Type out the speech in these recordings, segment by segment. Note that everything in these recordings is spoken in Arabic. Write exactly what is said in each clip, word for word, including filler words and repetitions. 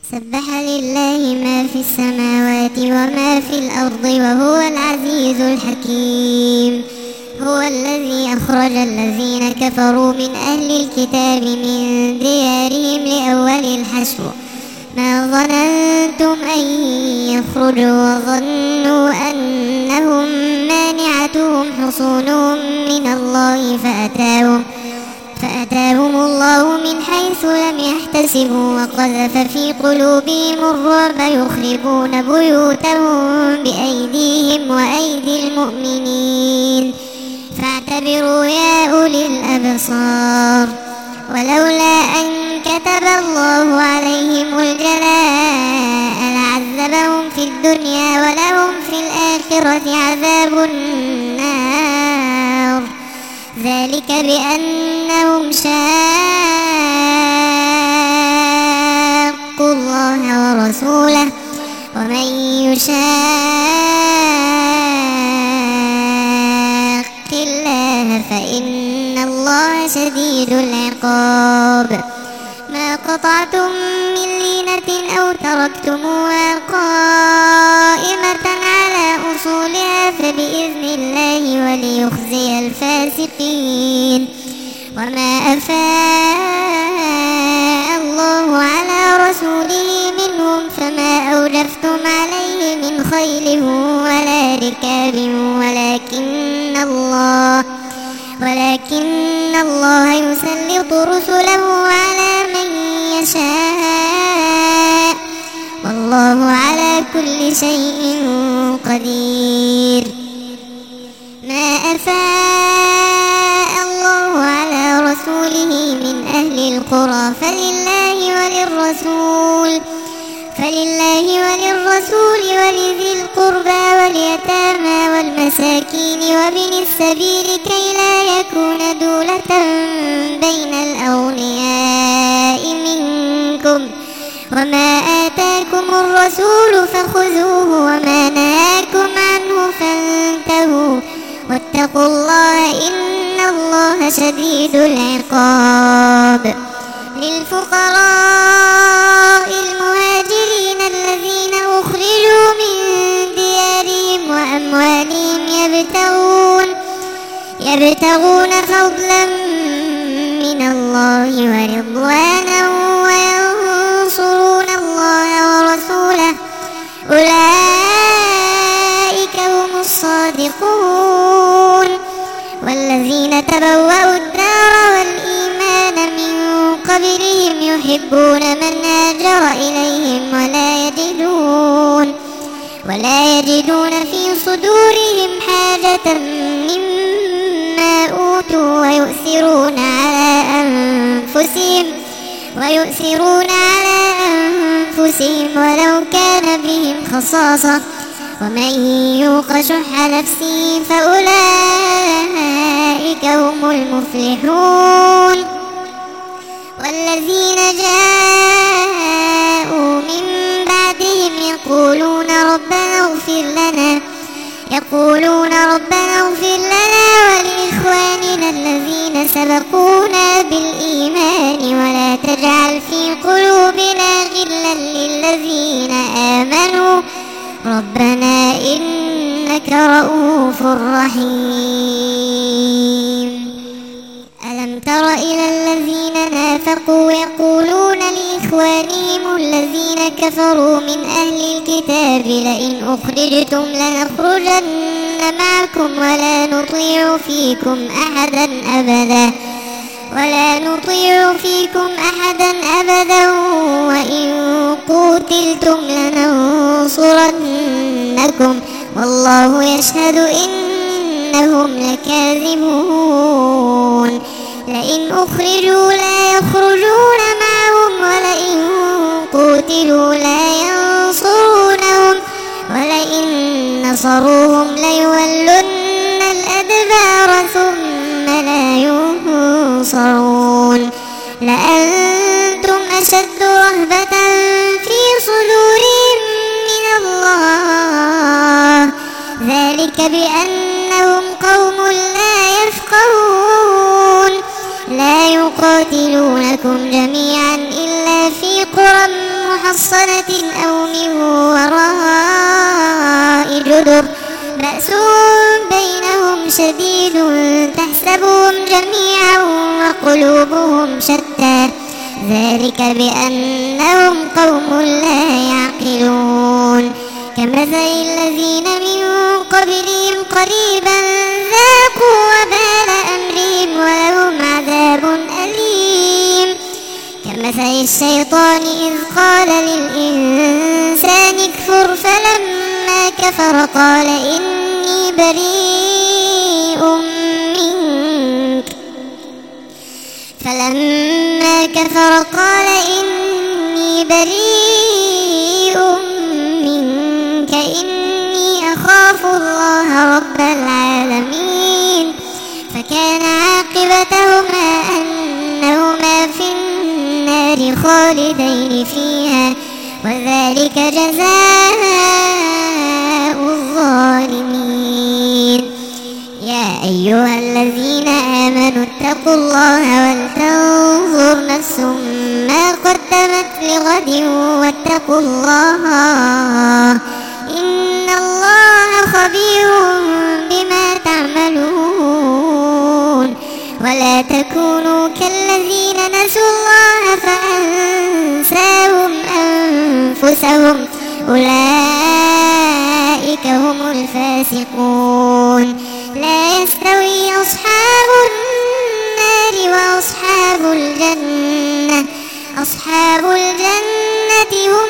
سبح لله ما في السماوات وما في الأرض وهو العزيز الحكيم. هو الذي أخرج الذين كفروا من أهل الكتاب من ديارهم لأول الحشر ما ظننتم أن يخرجوا وظنوا أنهم مانعتهم حصونهم من الله فأتاهم فأتاهم الله من حيث لم يحتسبوا وقذف في قلوبهم الرعب يخربون بيوتهم بأيديهم وأيدي المؤمنين فاعتبروا يا أولي الأبصار. ولولا أن كتب الله عليهم الجلاء لعذبهم في الدنيا ولهم في الآخرة عذاب النار ذلك بأنهم شاقوا الله ورسوله ومن يشاق الله فإن الله شديد العقاب. ما قطعتم من لينة أو تركتموها قائمة على أصولها فبإذن الله وليخزي الفاسقين. وما أفاء الله على رسوله منهم فما أوجفتم عليه من خيل ولا ركاب ولكن الله ولكن الله يسلط رسله على من يشاء والله على كل شيء قدير. ما أفاء الله على رسوله من أهل القرى فلله وللرسول فلله وللرسول ولذي القربى واليتامى والمساكين وابن السبيل كي لا يكون دولة بين الأغنياء منكم. وما آتاكم الرسول فخذوه وما نهاكم عنه فانتهوا واتقوا الله إن الله شديد العقاب. للفقراء المهاجرين الذين أخرجوا من ديارهم وأموالهم يبتغون يبتغون فضلا من الله ورضوانا وينصرون الله ورسوله أولئك هم الصادقون. والذين تبوأوا الدار والإيمان من قبلهم يحبون من هاجر إليهم ولا يجدون ولا يجدون في صدورهم حاجة مما أوتوا ويؤثرون على أنفسهم ويؤثرون على أنفسهم ولو كان بهم خصاصة ومن يوق شح نفسه فأولئك هم المفلحون. والذين جاءوا من بعدهم يقولون ربنا اغفر لنا يقولون ربنا اغفر لنا ولإخواننا الذين سبقونا بالإيمان ولا تجعل في قلوبنا غلا للذين آمنوا ربنا إنك رؤوف رحيم. ألم تر إلى الذين نافقوا يقولون لإخوانهم الذين كفروا من أهل الكتاب لئن أخرجتم لنخرجن معكم ولا نطيع فيكم أحدا أبدا ولا نطيع فيكم أحدا أبدا وإن قتلتم لننصرنكم والله يشهد إنهم لكاذبون. لئن أخرجوا لا يخرجون معهم ولئن قتلوا لا ينصرونهم ولئن نصروهم ليولن الأدبار ثم لا ينصرون. لأنتم أشد رهبة في صدورهم من الله ذلك بأنهم قوم لا يفقهون. لا يقاتلونكم جميعا إلا في قرى محصنة أو من وراء جدر بأس بينهم شديد تحسبهم جميعا وقلوبهم شتى ذلك بأنهم قوم لا يعقلون كمثل الذين من قبلهم قريبا ذاقوا وبال أمرهم ولهم عذاب أليم كمثل الشيطان إذ قال للإنسان اكفر فلما كفر قال إني بريء منك فلما كفر قال إني بريء منك إني أخاف الله رب العالمين فكان عاقبتهما أنهما في النار خالدين فيها وذلك جزاء الظالمين يا أيها الذين آمنوا اتقوا الله ولتنظر نفس ما قدمت لغد واتقوا الله إن الله خبير بما تعملون ولا تكونوا كالذين نسوا الله فأنساهم أنفسهم أولئك هم الفاسقون لا يستوي أصحاب النار وأصحاب الجنة أصحاب الجنة هم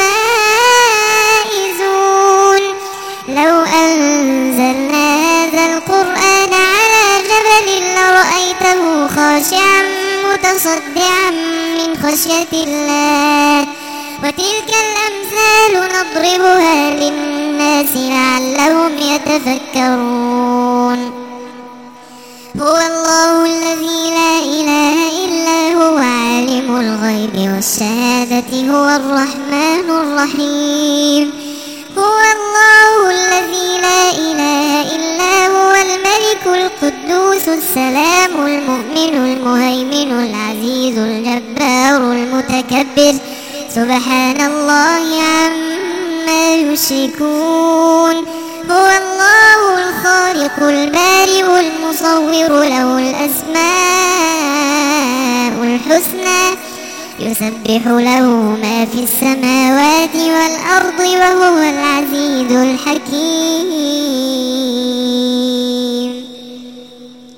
الفائزون لو أنزلنا هذا القرآن على جبل لرأيته خاشعا متصدعا من خشية الله وتلك الأمثال نضربها للناس لعلهم يتفكرون هو الله الذي لا إله إلا هو عالم الغيب والشهادة هو الرحمن الرحيم هو الله الذي لا إله إلا هو الملك القدوس السلام المؤمن المهيمن العزيز الجبار المتكبر سبحان الله عما يشركون هو الله الخالق البارئ المصور له الأسماء الحسنى يسبح له ما في السماوات والأرض وهو العزيز الحكيم